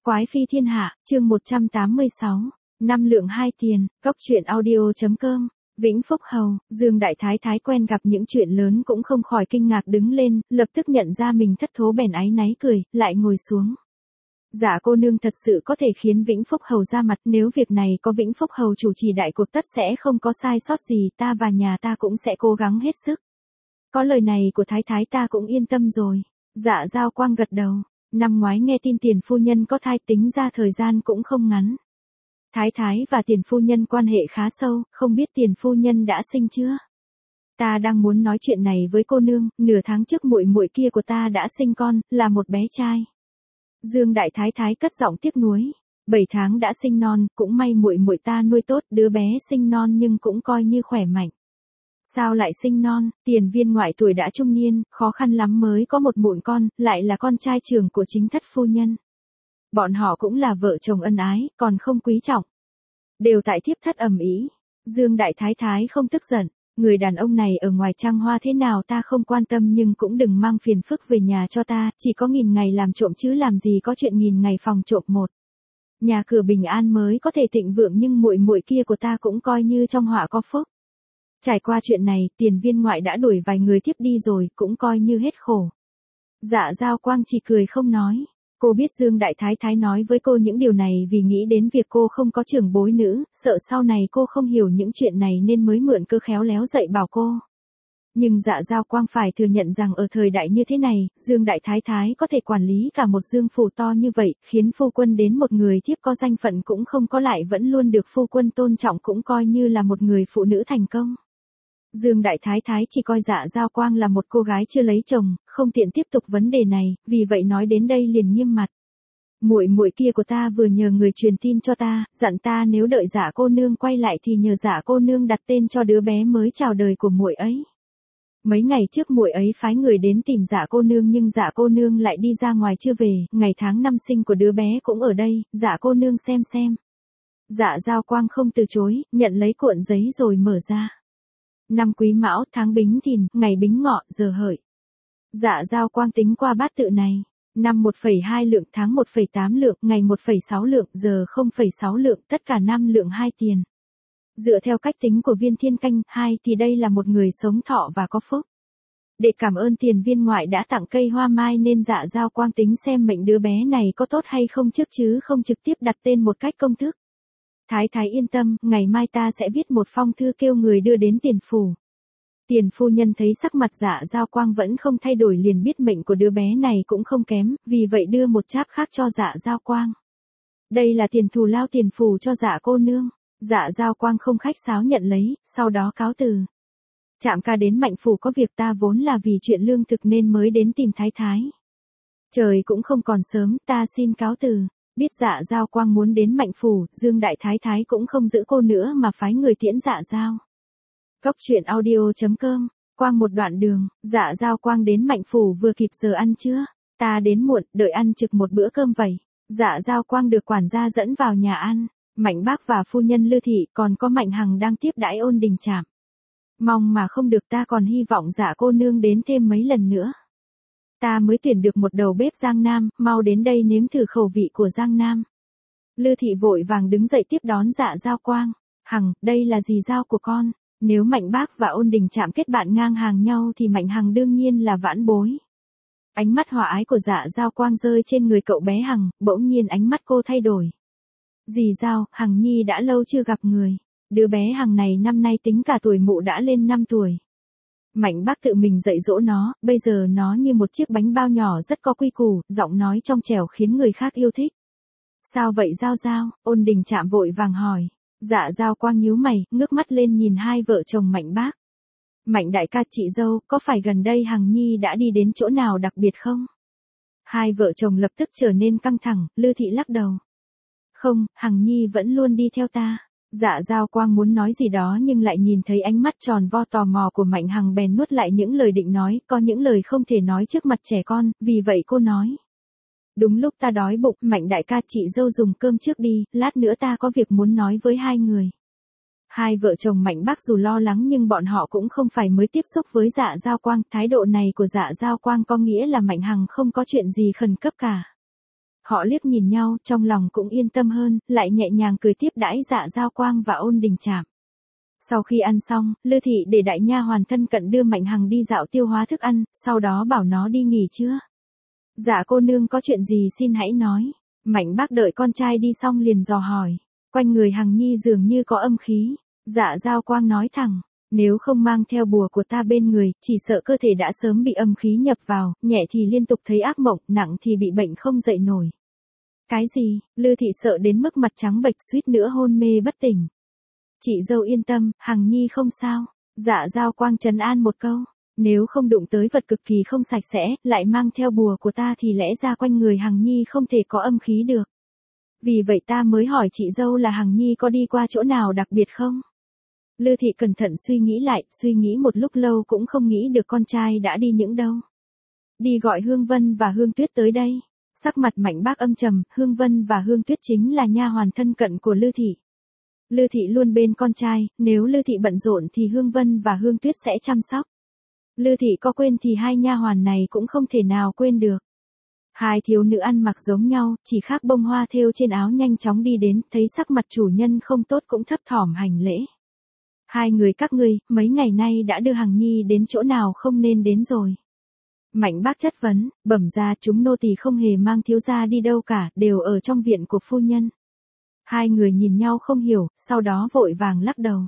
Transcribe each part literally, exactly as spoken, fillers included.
Quái phi thiên hạ, chương một trăm tám mươi sáu, năm lượng hai tiền, cốc truyện audio.com, Vĩnh Phúc Hầu, Dương Đại Thái Thái quen gặp những chuyện lớn cũng không khỏi kinh ngạc đứng lên, lập tức nhận ra mình thất thố bèn áy náy cười, lại ngồi xuống. Dạ cô nương thật sự có thể khiến Vĩnh Phúc Hầu ra mặt, nếu việc này có Vĩnh Phúc Hầu chủ trì đại cuộc tất sẽ không có sai sót gì, ta và nhà ta cũng sẽ cố gắng hết sức. Có lời này của Thái Thái ta cũng yên tâm rồi. Dạ Giao Quang gật đầu. Năm ngoái nghe tin tiền phu nhân có thai, tính ra thời gian cũng không ngắn. Thái Thái và tiền phu nhân quan hệ khá sâu, không biết tiền phu nhân đã sinh chưa? Ta đang muốn nói chuyện này với cô nương, nửa tháng trước muội muội kia của ta đã sinh con, là một bé trai. Dương Đại Thái Thái cất giọng tiếc nuối, bảy tháng đã sinh non, cũng may muội muội ta nuôi tốt, đứa bé sinh non nhưng cũng coi như khỏe mạnh. Sao lại sinh non? Tiền viên ngoại tuổi đã trung niên, khó khăn lắm mới có một mụn con, lại là con trai trưởng của chính thất phu nhân. Bọn họ cũng là vợ chồng ân ái, còn không quý trọng. Đều tại thiếp thất ầm ĩ. Dương Đại Thái Thái không tức giận, người đàn ông này ở ngoài trăng hoa thế nào ta không quan tâm, nhưng cũng đừng mang phiền phức về nhà cho ta, chỉ có nghìn ngày làm trộm chứ làm gì có chuyện nghìn ngày phòng trộm một. Nhà cửa bình an mới có thể thịnh vượng, nhưng muội muội kia của ta cũng coi như trong họa có phúc. Trải qua chuyện này, tiền viên ngoại đã đuổi vài người tiếp đi rồi, cũng coi như hết khổ. Dạ Giao Quang chỉ cười không nói. Cô biết Dương Đại Thái Thái nói với cô những điều này vì nghĩ đến việc cô không có trưởng bối nữ, sợ sau này cô không hiểu những chuyện này nên mới mượn cơ khéo léo dạy bảo cô. Nhưng Dạ Giao Quang phải thừa nhận rằng ở thời đại như thế này, Dương Đại Thái Thái có thể quản lý cả một dương phủ to như vậy, khiến phu quân đến một người thiếp có danh phận cũng không có lại vẫn luôn được phu quân tôn trọng, cũng coi như là một người phụ nữ thành công. Dương Đại Thái Thái chỉ coi Dạ Giao Quang là một cô gái chưa lấy chồng, không tiện tiếp tục vấn đề này, vì vậy nói đến đây liền nghiêm mặt. Muội muội kia của ta vừa nhờ người truyền tin cho ta, dặn ta nếu đợi Dạ cô nương quay lại thì nhờ Dạ cô nương đặt tên cho đứa bé mới chào đời của muội ấy. Mấy ngày trước muội ấy phái người đến tìm Dạ cô nương, nhưng Dạ cô nương lại đi ra ngoài chưa về, ngày tháng năm sinh của đứa bé cũng ở đây, Dạ cô nương xem xem. Dạ Giao Quang không từ chối, nhận lấy cuộn giấy rồi mở ra. Năm Quý Mão, tháng Bính Thìn, ngày Bính Ngọ, giờ Hợi. Dạ Giao Quang tính qua bát tự này. Năm một phẩy hai lượng, tháng một phẩy tám lượng, ngày một phẩy sáu lượng, giờ không phẩy sáu lượng, tất cả năm lượng hai tiền. Dựa theo cách tính của viên thiên canh hai thì đây là một người sống thọ và có phúc. Để cảm ơn tiền viên ngoại đã tặng cây hoa mai nên Dạ Giao Quang tính xem mệnh đứa bé này có tốt hay không trước chứ không trực tiếp đặt tên một cách công thức. Thái Thái yên tâm, ngày mai ta sẽ viết một phong thư kêu người đưa đến tiền phủ. Tiền phu nhân thấy sắc mặt Dạ Giao Quang vẫn không thay đổi liền biết mệnh của đứa bé này cũng không kém, vì vậy đưa một cháp khác cho Dạ Giao Quang. Đây là tiền thù lao tiền phủ cho Dạ cô nương. Dạ Giao Quang không khách sáo nhận lấy, sau đó cáo từ. Trạm ca đến Mạnh phủ có việc, ta vốn là vì chuyện lương thực nên mới đến tìm Thái Thái. Trời cũng không còn sớm, ta xin cáo từ. Biết Dạ Giao Quang muốn đến Mạnh phủ, Dương Đại Thái Thái cũng không giữ cô nữa mà phái người tiễn Dạ Giao. Cốc truyện audio.com, Quang một đoạn đường, Dạ Giao Quang đến Mạnh phủ vừa kịp giờ ăn trưa. Ta đến muộn, đợi ăn trực một bữa cơm vậy. Dạ Giao Quang được quản gia dẫn vào nhà ăn. Mạnh bác và phu nhân Lư Thị còn có Mạnh Hằng đang tiếp đãi Ôn Đình Trạm. Mong mà không được, ta còn hy vọng Dạ cô nương đến thêm mấy lần nữa. Ta mới tuyển được một đầu bếp Giang Nam, mau đến đây nếm thử khẩu vị của Giang Nam. Lư Thị vội vàng đứng dậy tiếp đón Dạ Giao Quang. Hằng, đây là dì Giao của con. Nếu Mạnh bác và Ôn Đình Trạm kết bạn ngang hàng nhau thì Mạnh Hằng đương nhiên là vãn bối. Ánh mắt hòa ái của Dạ Giao Quang rơi trên người cậu bé Hằng, bỗng nhiên ánh mắt cô thay đổi. Dì Giao, Hằng nhi đã lâu chưa gặp người. Đứa bé Hằng này năm nay tính cả tuổi mụ đã lên năm tuổi. Mạnh bác tự mình dạy dỗ nó, bây giờ nó như một chiếc bánh bao nhỏ rất có quy củ, giọng nói trong trẻo khiến người khác yêu thích. Sao vậy Giao Giao? Ôn Đình Trạm vội vàng hỏi. Dạ Giao Quang nhíu mày, ngước mắt lên nhìn hai vợ chồng Mạnh bác. Mạnh đại ca chị dâu, có phải gần đây Hằng nhi đã đi đến chỗ nào đặc biệt không? Hai vợ chồng lập tức trở nên căng thẳng, Lư Thị lắc đầu. Không, Hằng nhi vẫn luôn đi theo ta. Dạ Giao Quang muốn nói gì đó nhưng lại nhìn thấy ánh mắt tròn vo tò mò của Mạnh Hằng bèn nuốt lại những lời định nói, có những lời không thể nói trước mặt trẻ con, vì vậy cô nói. Đúng lúc ta đói bụng, Mạnh đại ca chị dâu dùng cơm trước đi, lát nữa ta có việc muốn nói với hai người. Hai vợ chồng Mạnh bác dù lo lắng nhưng bọn họ cũng không phải mới tiếp xúc với Dạ Giao Quang, thái độ này của Dạ Giao Quang có nghĩa là Mạnh Hằng không có chuyện gì khẩn cấp cả. Họ liếc nhìn nhau, trong lòng cũng yên tâm hơn, lại nhẹ nhàng cười tiếp đãi Dạ Giao Quang và Ôn Đình Trạm. Sau khi ăn xong, Lư Thị để đại nha hoàn thân cận đưa Mạnh Hằng đi dạo tiêu hóa thức ăn, sau đó bảo nó đi nghỉ trưa. Dạ cô nương có chuyện gì xin hãy nói. Mạnh bác đợi con trai đi xong liền dò hỏi. Quanh người Hằng Nhi dường như có âm khí. Dạ Giao Quang nói thẳng, nếu không mang theo bùa của ta bên người, chỉ sợ cơ thể đã sớm bị âm khí nhập vào, nhẹ thì liên tục thấy ác mộng, nặng thì bị bệnh không dậy nổi. Cái gì? Lư Thị sợ đến mức mặt trắng bệch suýt nữa hôn mê bất tỉnh. Chị dâu yên tâm, Hằng Nhi không sao. Dạ Giao Quang trấn an một câu. Nếu không đụng tới vật cực kỳ không sạch sẽ, lại mang theo bùa của ta thì lẽ ra quanh người Hằng Nhi không thể có âm khí được. Vì vậy ta mới hỏi chị dâu là Hằng Nhi có đi qua chỗ nào đặc biệt không? Lư Thị cẩn thận suy nghĩ lại, suy nghĩ một lúc lâu cũng không nghĩ được con trai đã đi những đâu. Đi gọi Hương Vân và Hương Tuyết tới đây. Sắc mặt Mạnh bác âm trầm, Hương Vân và Hương Tuyết chính là nha hoàn thân cận của Lư Thị. Lư Thị luôn bên con trai, nếu Lư Thị bận rộn thì Hương Vân và Hương Tuyết sẽ chăm sóc. Lư Thị có quên thì hai nha hoàn này cũng không thể nào quên được. Hai thiếu nữ ăn mặc giống nhau, chỉ khác bông hoa thêu trên áo nhanh chóng đi đến, thấy sắc mặt chủ nhân không tốt cũng thấp thỏm hành lễ. Hai người các ngươi, mấy ngày nay đã đưa Hằng Nhi đến chỗ nào không nên đến rồi. Mạnh bác chất vấn, bẩm ra chúng nô tỳ không hề mang thiếu gia đi đâu cả, đều ở trong viện của phu nhân. Hai người nhìn nhau không hiểu, sau đó vội vàng lắc đầu.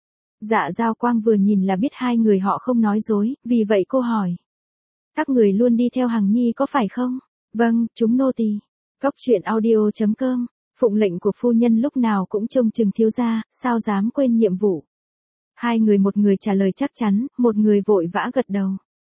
Dạ Giao Quang vừa nhìn là biết hai người họ không nói dối, vì vậy cô hỏi. Các người luôn đi theo Hằng Nhi có phải không? Vâng, chúng nô tỳ. Cốc truyện audio chấm com, phụng lệnh của phu nhân lúc nào cũng trông chừng thiếu gia, sao dám quên nhiệm vụ. Hai người một người trả lời chắc chắn, một người vội vã gật đầu.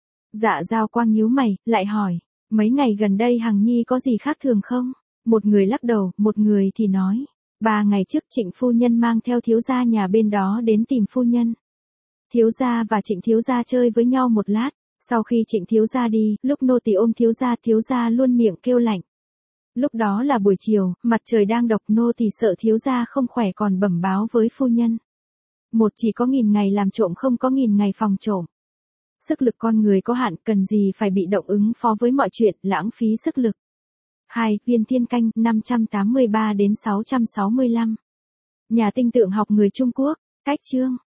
Dạ Giao Quang nhíu mày, lại hỏi, mấy ngày gần đây Hằng Nhi có gì khác thường không? Một người lắc đầu, một người thì nói, ba ngày trước Trịnh phu nhân mang theo thiếu gia nhà bên đó đến tìm phu nhân. Thiếu gia và Trịnh thiếu gia chơi với nhau một lát, sau khi Trịnh thiếu gia đi, lúc nô tỳ ôm thiếu gia, thiếu gia luôn miệng kêu lạnh. Lúc đó là buổi chiều, mặt trời đang độc, nô tỳ sợ thiếu gia không khỏe còn bẩm báo với phu nhân. Một, chỉ có nghìn ngày làm trộm không có nghìn ngày phòng trộm. Sức lực con người có hạn, cần gì phải bị động ứng phó với mọi chuyện, lãng phí sức lực. Hai, viên thiên canh, năm trăm tám mươi ba đến sáu trăm sáu mươi lăm. Nhà tinh tượng học người Trung Quốc, cách chương.